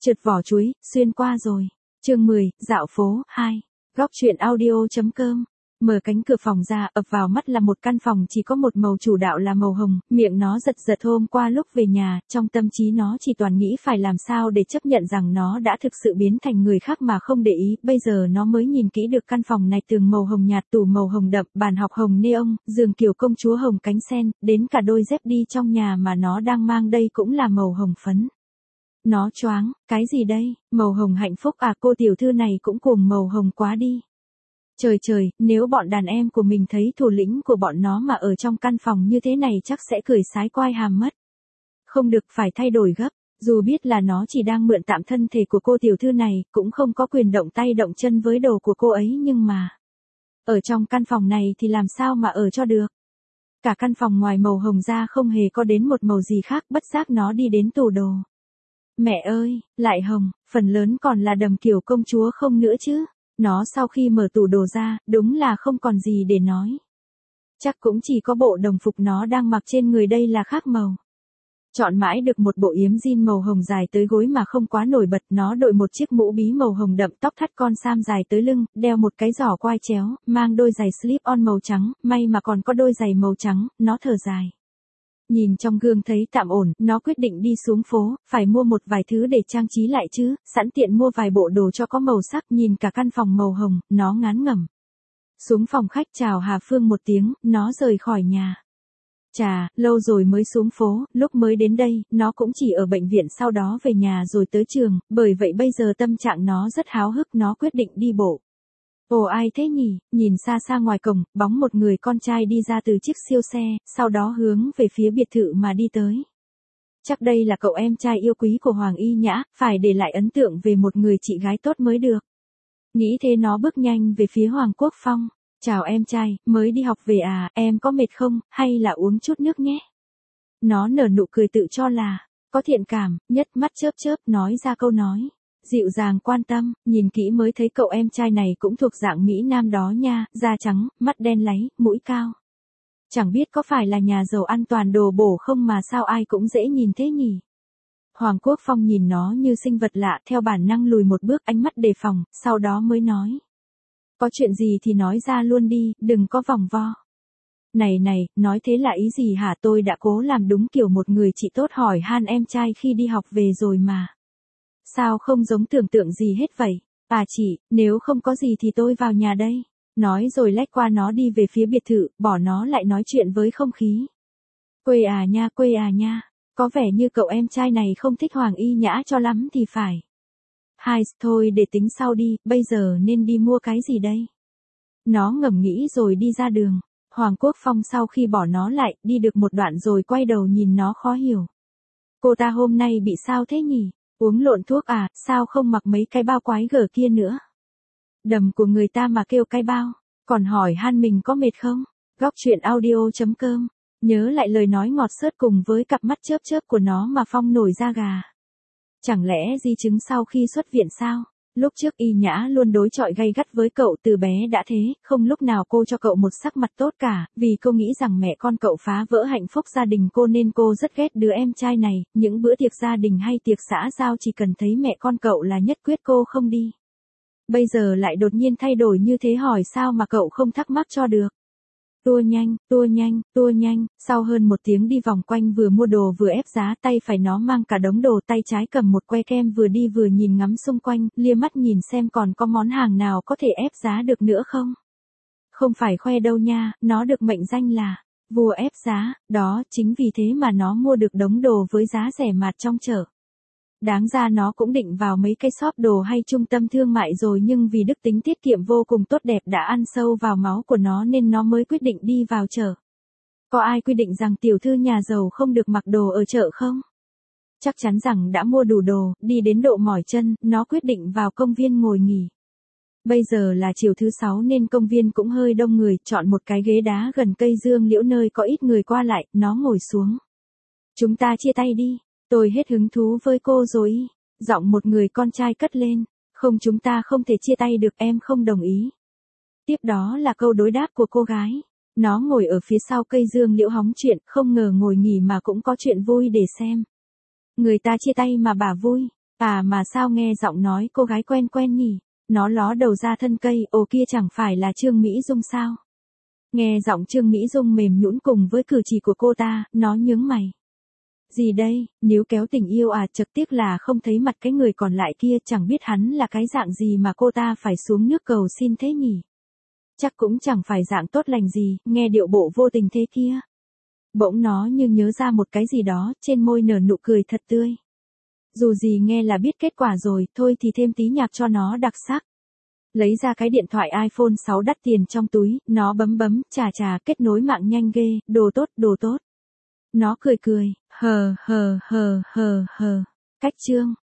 Trượt vỏ chuối, xuyên qua rồi. Chương 10, dạo phố, 2. Góc truyện audio.com. Mở cánh cửa phòng ra, ập vào mắt là một căn phòng chỉ có một màu chủ đạo là màu hồng, miệng nó giật giật hôm qua lúc về nhà, trong tâm trí nó chỉ toàn nghĩ phải làm sao để chấp nhận rằng nó đã thực sự biến thành người khác mà không để ý, bây giờ nó mới nhìn kỹ được căn phòng này, tường màu hồng nhạt, tủ màu hồng đậm, bàn học hồng neon, giường kiểu công chúa hồng cánh sen, đến cả đôi dép đi trong nhà mà nó đang mang đây cũng là màu hồng phấn. Nó choáng, cái gì đây, màu hồng hạnh phúc à, cô tiểu thư này cũng cùng màu hồng quá đi. Trời trời, nếu bọn đàn em của mình thấy thủ lĩnh của bọn nó mà ở trong căn phòng như thế này chắc sẽ cười sái quai hàm mất. Không được, phải thay đổi gấp, dù biết là nó chỉ đang mượn tạm thân thể của cô tiểu thư này, cũng không có quyền động tay động chân với đồ của cô ấy nhưng mà... Ở trong căn phòng này thì làm sao mà ở cho được. Cả căn phòng ngoài màu hồng ra không hề có đến một màu gì khác, bất giác nó đi đến tủ đồ. Mẹ ơi, lại hồng, phần lớn còn là đầm kiểu công chúa không nữa chứ. Nó sau khi mở tủ đồ ra, đúng là không còn gì để nói. Chắc cũng chỉ có bộ đồng phục nó đang mặc trên người đây là khác màu. Chọn mãi được một bộ yếm jean màu hồng dài tới gối mà không quá nổi bật, nó đội một chiếc mũ bí màu hồng đậm, tóc thắt con sam dài tới lưng, đeo một cái giỏ quai chéo, mang đôi giày slip-on màu trắng, may mà còn có đôi giày màu trắng, nó thở dài. Nhìn trong gương thấy tạm ổn, nó quyết định đi xuống phố, phải mua một vài thứ để trang trí lại chứ, sẵn tiện mua vài bộ đồ cho có màu sắc, nhìn cả căn phòng màu hồng, nó ngán ngẩm. Xuống phòng khách chào Hà Phương một tiếng, nó rời khỏi nhà. Chà, lâu rồi mới xuống phố, lúc mới đến đây, nó cũng chỉ ở bệnh viện sau đó về nhà rồi tới trường, bởi vậy bây giờ tâm trạng nó rất háo hức, nó quyết định đi bộ. Ồ ai thế nhỉ, nhìn xa xa ngoài cổng, bóng một người con trai đi ra từ chiếc siêu xe, sau đó hướng về phía biệt thự mà đi tới. Chắc đây là cậu em trai yêu quý của Hoàng Y Nhã, phải để lại ấn tượng về một người chị gái tốt mới được. Nghĩ thế nó bước nhanh về phía Hoàng Quốc Phong. Chào em trai, mới đi học về à, em có mệt không, hay là uống chút nước nhé. Nó nở nụ cười tự cho là, có thiện cảm, nhất mắt chớp chớp nói ra câu nói. Dịu dàng quan tâm, nhìn kỹ mới thấy cậu em trai này cũng thuộc dạng Mỹ Nam đó nha, da trắng, mắt đen láy, mũi cao. Chẳng biết có phải là nhà giàu ăn toàn đồ bổ không mà sao ai cũng dễ nhìn thế nhỉ. Hoàng Quốc Phong nhìn nó như sinh vật lạ, theo bản năng lùi một bước, ánh mắt đề phòng, sau đó mới nói. Có chuyện gì thì nói ra luôn đi, đừng có vòng vo. Này này, nói thế là ý gì hả, tôi đã cố làm đúng kiểu một người chị tốt hỏi han em trai khi đi học về rồi mà. Sao không giống tưởng tượng gì hết vậy? À chị, nếu không có gì thì tôi vào nhà đây. Nói rồi lách qua nó đi về phía biệt thự, bỏ nó lại nói chuyện với không khí. Quê à nha, có vẻ như cậu em trai này không thích Hoàng Y Nhã cho lắm thì phải. Thôi để tính sau đi, bây giờ nên đi mua cái gì đây? Nó ngẫm nghĩ rồi đi ra đường. Hoàng Quốc Phong sau khi bỏ nó lại, đi được một đoạn rồi quay đầu nhìn nó khó hiểu. Cô ta hôm nay bị sao thế nhỉ? Uống lộn thuốc à, sao không mặc mấy cái bao quái gở kia nữa? Đầm của người ta mà kêu cái bao, còn hỏi han mình có mệt không? Góc truyện audio.com. Nhớ lại lời nói ngọt xớt cùng với cặp mắt chớp chớp của nó mà Phong nổi da gà. Chẳng lẽ di chứng sau khi xuất viện sao? Lúc trước Y Nhã luôn đối chọi gay gắt với cậu từ bé đã thế, không lúc nào cô cho cậu một sắc mặt tốt cả, vì cô nghĩ rằng mẹ con cậu phá vỡ hạnh phúc gia đình cô nên cô rất ghét đứa em trai này, những bữa tiệc gia đình hay tiệc xã giao chỉ cần thấy mẹ con cậu là nhất quyết cô không đi. Bây giờ lại đột nhiên thay đổi như thế, hỏi sao mà cậu không thắc mắc cho được. Tua nhanh, sau hơn một tiếng đi vòng quanh vừa mua đồ vừa ép giá, tay phải nó mang cả đống đồ, tay trái cầm một que kem vừa đi vừa nhìn ngắm xung quanh, lia mắt nhìn xem còn có món hàng nào có thể ép giá được nữa không. Không phải khoe đâu nha, nó được mệnh danh là vua ép giá, đó chính vì thế mà nó mua được đống đồ với giá rẻ mạt trong chợ. Đáng ra nó cũng định vào mấy cái shop đồ hay trung tâm thương mại rồi nhưng vì đức tính tiết kiệm vô cùng tốt đẹp đã ăn sâu vào máu của nó nên nó mới quyết định đi vào chợ. Có ai quy định rằng tiểu thư nhà giàu không được mặc đồ ở chợ không? Chắc chắn rằng đã mua đủ đồ, đi đến độ mỏi chân, nó quyết định vào công viên ngồi nghỉ. Bây giờ là chiều thứ 6 nên công viên cũng hơi đông người, chọn một cái ghế đá gần cây dương liễu nơi có ít người qua lại, nó ngồi xuống. Chúng ta chia tay đi. Tôi hết hứng thú với cô rồi. Giọng một người con trai cất lên. Không, chúng ta không thể chia tay được, em không đồng ý. Tiếp đó là câu đối đáp của cô gái. Nó ngồi ở phía sau cây dương liễu hóng chuyện, không ngờ ngồi nghỉ mà cũng có chuyện vui để xem. Người ta chia tay mà bà vui. À mà sao nghe giọng nói cô gái quen quen nhỉ? Nó ló đầu ra thân cây, ồ kia chẳng phải là Trương Mỹ Dung sao? Nghe giọng Trương Mỹ Dung mềm nhũn cùng với cử chỉ của cô ta, nó nhướng mày. Gì đây, níu kéo tình yêu à, trực tiếp là không thấy mặt cái người còn lại kia, chẳng biết hắn là cái dạng gì mà cô ta phải xuống nước cầu xin thế nhỉ? Chắc cũng chẳng phải dạng tốt lành gì, nghe điệu bộ vô tình thế kia. Bỗng nó như nhớ ra một cái gì đó, trên môi nở nụ cười thật tươi. Dù gì nghe là biết kết quả rồi, thôi thì thêm tí nhạc cho nó đặc sắc. Lấy ra cái điện thoại iPhone 6 đắt tiền trong túi, nó bấm, chà, kết nối mạng nhanh ghê, đồ tốt. Nó cười, hờ. Cách chương.